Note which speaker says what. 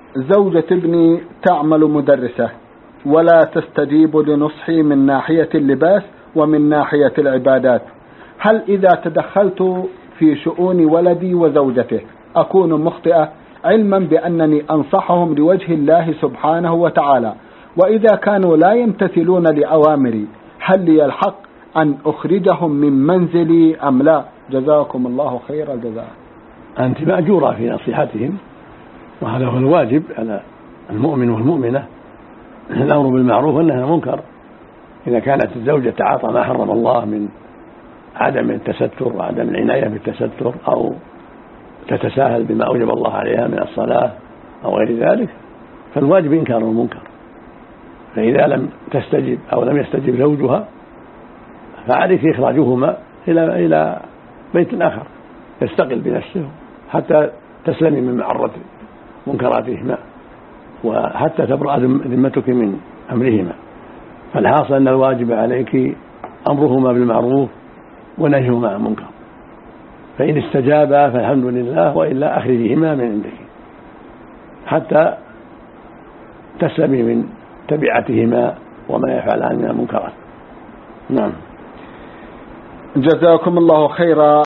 Speaker 1: زوجة ابني تعمل مدرسة ولا تستجيب لنصحي من ناحية اللباس ومن ناحية العبادات. هل إذا تدخلت في شؤون ولدي وزوجته أكون مخطئة، علما بأنني أنصحهم لوجه الله سبحانه وتعالى؟ وإذا كانوا لا يمتثلون لأوامري هل لي الحق أن أخرجهم من منزلي أم لا؟ جزاكم الله خير الجزاء.
Speaker 2: أنت مأجورة في نصيحتهم، وهذا هو الواجب على المؤمن والمؤمنة، الأمر بالمعروف والنهي عن المنكر. إذا كانت الزوجة تعاطى ما حرم الله من عدم التستر وعدم العناية بالتستر، أو تتساهل بما أوجب الله عليها من الصلاة أو غير ذلك، فالواجب إنكار المنكر. فإذا لم تستجب أو لم يستجب زوجها فعليك إخراجهما إلى بيت آخر يستقل بنفسه حتى تسلمي من معرة منكراتهما، وحتى تبرأ ذمتك من أمرهما. فالحاصل أن الواجب عليك أمرهما بالمعروف ونهيهما عن المنكر، فإن استجابا فالحمد لله، وإلا أخرجهما من عندك حتى تسلمي من تبعتهما وما يفعلان من المنكرات. نعم.
Speaker 1: جزاكم الله خيرا.